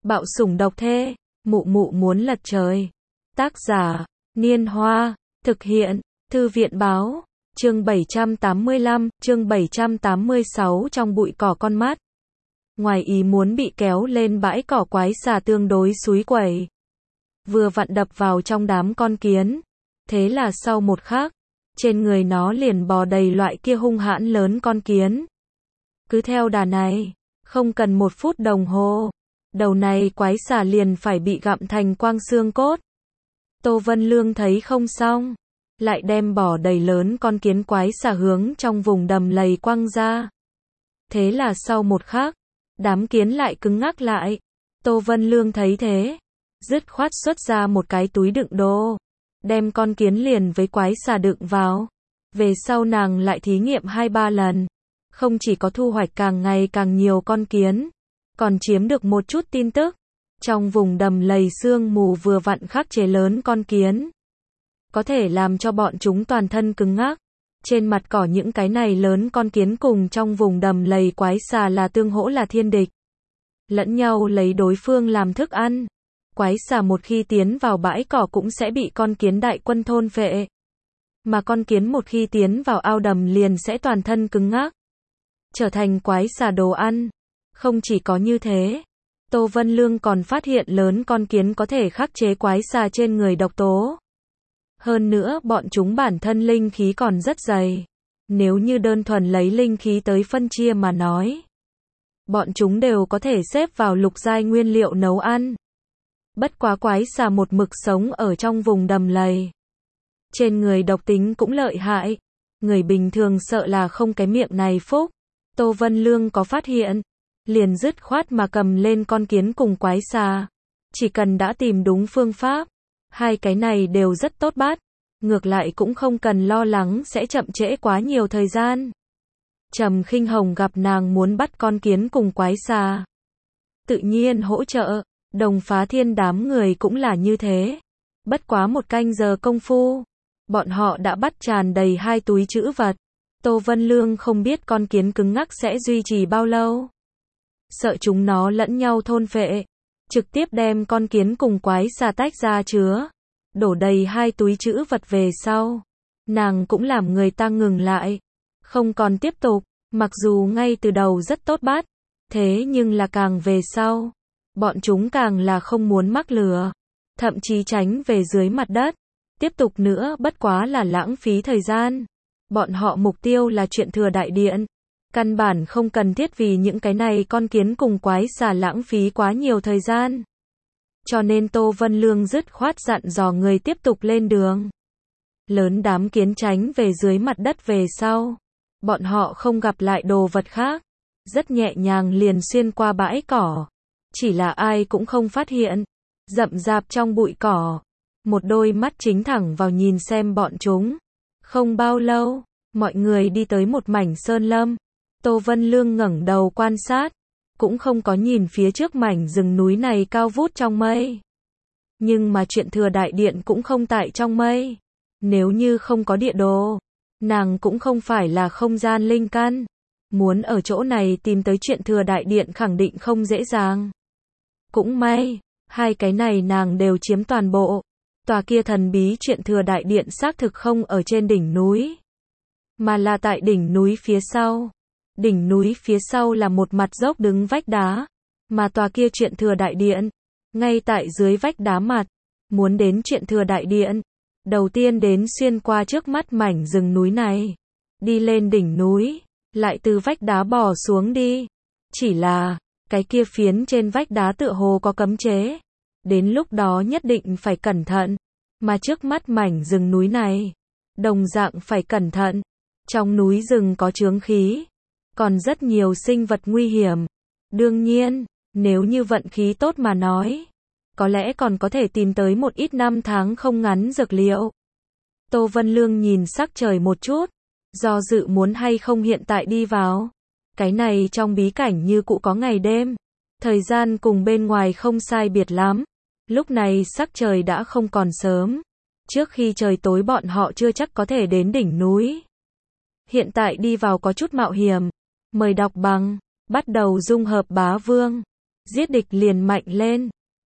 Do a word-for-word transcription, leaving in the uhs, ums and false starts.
Bạo sủng độc thê, mụ mụ muốn lật trời. Tác giả, Niên Hoa, thực hiện, Thư viện báo, chương bảy trăm tám mươi lăm, chương bảy trăm tám mươi sáu trong bụi cỏ con mắt. Ngoài ý muốn bị kéo lên bãi cỏ, quái xà tương đối xúi quẩy. Vừa vặn đập vào trong đám con kiến. Thế là sau một khắc, trên người nó liền bò đầy loại kia hung hãn lớn con kiến. Cứ theo đà này, không cần một phút đồng hồ, đầu này quái xà liền phải bị gặm thành quang xương cốt. Tô Vân Lương thấy không xong, lại đem bò đầy lớn con kiến quái xà hướng trong vùng đầm lầy quăng ra. Thế là sau một khắc, đám kiến lại cứng ngắc lại. Tô Vân Lương thấy thế, dứt khoát xuất ra một cái túi đựng đồ, đem con kiến liền với quái xà đựng vào. Về sau nàng lại thí nghiệm hai ba lần, không chỉ có thu hoạch càng ngày càng nhiều con kiến, còn chiếm được một chút tin tức. Trong vùng đầm lầy sương mù vừa vặn khắc chế lớn con kiến, có thể làm cho bọn chúng toàn thân cứng ngắc. Trên mặt cỏ những cái này lớn con kiến cùng trong vùng đầm lầy quái xà là tương hỗ là thiên địch, lẫn nhau lấy đối phương làm thức ăn. Quái xà một khi tiến vào bãi cỏ cũng sẽ bị con kiến đại quân thôn phệ, mà con kiến một khi tiến vào ao đầm liền sẽ toàn thân cứng ngắc, trở thành quái xà đồ ăn. Không chỉ có như thế, Tô Vân Lương còn phát hiện lớn con kiến có thể khắc chế quái xà trên người độc tố. Hơn nữa bọn chúng bản thân linh khí còn rất dày. Nếu như đơn thuần lấy linh khí tới phân chia mà nói, bọn chúng đều có thể xếp vào lục giai nguyên liệu nấu ăn. Bất quá quái xà một mực sống ở trong vùng đầm lầy, trên người độc tính cũng lợi hại, người bình thường sợ là không cái miệng này phúc. Tô Vân Lương có phát hiện, liền dứt khoát mà cầm lên con kiến cùng quái xà. Chỉ cần đã tìm đúng phương pháp, hai cái này đều rất tốt bắt, ngược lại cũng không cần lo lắng sẽ chậm trễ quá nhiều thời gian. Trầm Khinh Hồng gặp nàng muốn bắt con kiến cùng quái xà, tự nhiên hỗ trợ. Đồng Phá Thiên đám người cũng là như thế. Bất quá một canh giờ công phu, bọn họ đã bắt tràn đầy hai túi trữ vật. Tô Vân Lương không biết con kiến cứng ngắc sẽ duy trì bao lâu, sợ chúng nó lẫn nhau thôn phệ, trực tiếp đem con kiến cùng quái xà tách ra chứa, đổ đầy hai túi trữ vật về sau. Nàng cũng làm người ta ngừng lại, không còn tiếp tục. Mặc dù ngay từ đầu rất tốt bắt, thế nhưng là càng về sau, bọn chúng càng là không muốn mắc lừa, thậm chí tránh về dưới mặt đất. Tiếp tục nữa bất quá là lãng phí thời gian. Bọn họ mục tiêu là chuyện thừa đại điện, căn bản không cần thiết vì những cái này con kiến cùng quái xà lãng phí quá nhiều thời gian. Cho nên Tô Vân Lương dứt khoát dặn dò người tiếp tục lên đường. Lớn đám kiến tránh về dưới mặt đất về sau, bọn họ không gặp lại đồ vật khác, rất nhẹ nhàng liền xuyên qua bãi cỏ. Chỉ là ai cũng không phát hiện, rậm rạp trong bụi cỏ, một đôi mắt chính thẳng vào nhìn xem bọn chúng. Không bao lâu, mọi người đi tới một mảnh sơn lâm. Tô Vân Lương ngẩng đầu quan sát, cũng không có nhìn phía trước mảnh rừng núi này cao vút trong mây. Nhưng mà chuyện thừa đại điện cũng không tại trong mây. Nếu như không có địa đồ, nàng cũng không phải là không gian linh căn, muốn ở chỗ này tìm tới chuyện thừa đại điện khẳng định không dễ dàng. Cũng may, hai cái này nàng đều chiếm toàn bộ. Tòa kia thần bí chuyện thừa đại điện xác thực không ở trên đỉnh núi, mà là tại đỉnh núi phía sau. Đỉnh núi phía sau là một mặt dốc đứng vách đá, mà tòa kia chuyện thừa đại điện, ngay tại dưới vách đá mặt. Muốn đến chuyện thừa đại điện, đầu tiên đến xuyên qua trước mắt mảnh rừng núi này, đi lên đỉnh núi, lại từ vách đá bò xuống đi. Chỉ là, cái kia phiến trên vách đá tựa hồ có cấm chế, đến lúc đó nhất định phải cẩn thận. Mà trước mắt mảnh rừng núi này, đồng dạng phải cẩn thận. Trong núi rừng có chướng khí, còn rất nhiều sinh vật nguy hiểm. Đương nhiên, nếu như vận khí tốt mà nói, có lẽ còn có thể tìm tới một ít năm tháng không ngắn dược liệu. Tô Vân Lương nhìn sắc trời một chút, do dự muốn hay không hiện tại đi vào. Cái này trong bí cảnh như cũ có ngày đêm, thời gian cùng bên ngoài không sai biệt lắm. Lúc này sắc trời đã không còn sớm, trước khi trời tối bọn họ chưa chắc có thể đến đỉnh núi. Hiện tại đi vào có chút mạo hiểm. Mời đọc bằng, bắt đầu dung hợp bá vương. Giết địch liền mạnh lên.